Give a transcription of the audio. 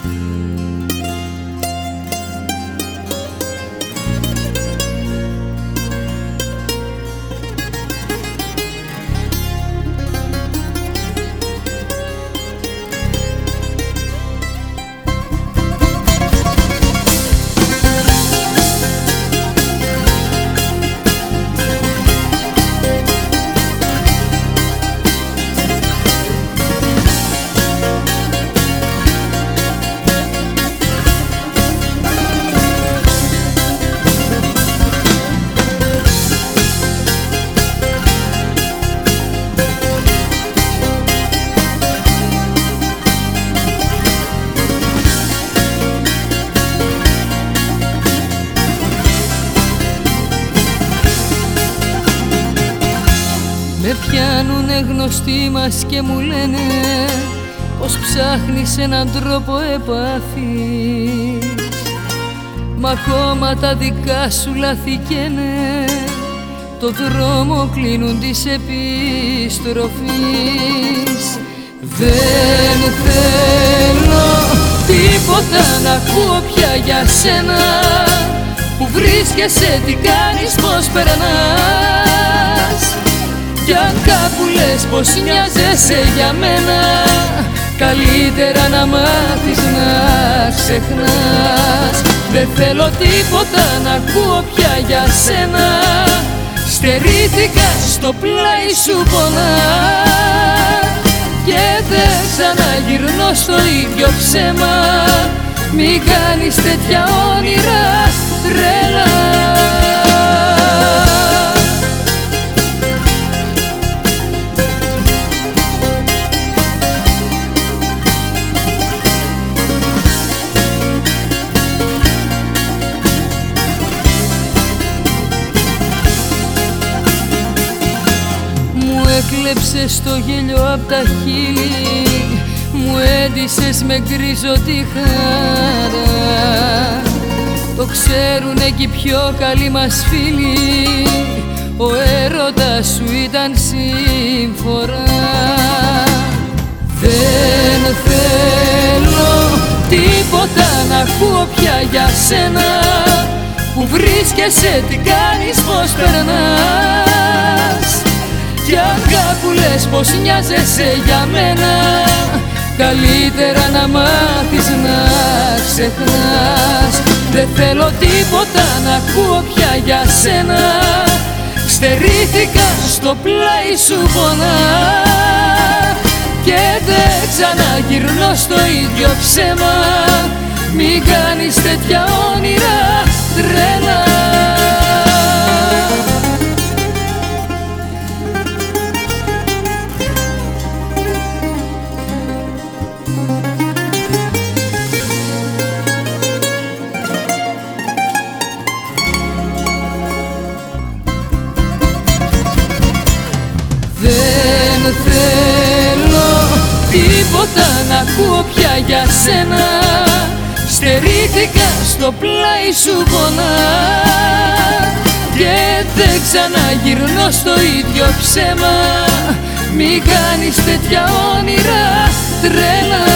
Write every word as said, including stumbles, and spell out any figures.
Με πιάνουνε γνωστοί μας και μου λένε πως ψάχνεις έναν τρόπο επαφής, μα ακόμα τα δικά σου λάθη καίνε, το δρόμο κλείνουν της επιστροφής. Δεν θέλω τίποτα να ακούω πια για σένα, που βρίσκεσαι, τι κάνεις, πως περνάς. Κι αν κάπου λες πως νοιάζεσαι για μένα, καλύτερα να μάθεις να ξεχνάς. Δεν θέλω τίποτα να ακούω πια για σένα, στερήθηκα, στο πλάι σου πονά, και δεν ξαναγυρνώ στο ίδιο ψέμα. Μη κάνεις τέτοια όνειρα τρέλα. Έκλεψες το γέλιο απ' τα χείλη, μου έντυσες με γκρίζο τη χαρά. Το ξέρουνε κι οι πιο καλοί μας φίλοι, ο έρωτας σου ήταν συμφορά. Δεν θέλω τίποτα να ακούω πια για σένα, που βρίσκεσαι, τι κάνεις, πως περνάς. Κι αν κάπου λες πως νοιάζεσαι για μένα, καλύτερα να μάθεις να ξεχνάς. Δεν θέλω τίποτα να ακούω πια για σένα, στερήθηκα, στο πλάι σου πονά, και δεν ξαναγυρνώ στο ίδιο ψέμα. Μη κάνεις τέτοια όνειρα τρέλα. Δεν θέλω τίποτα να ακούω πια για σένα, στερήθηκα, στο πλάι σου πονά, και δεν ξαναγυρνώ στο ίδιο ψέμα. Μη κάνεις τέτοια όνειρα τρέλα.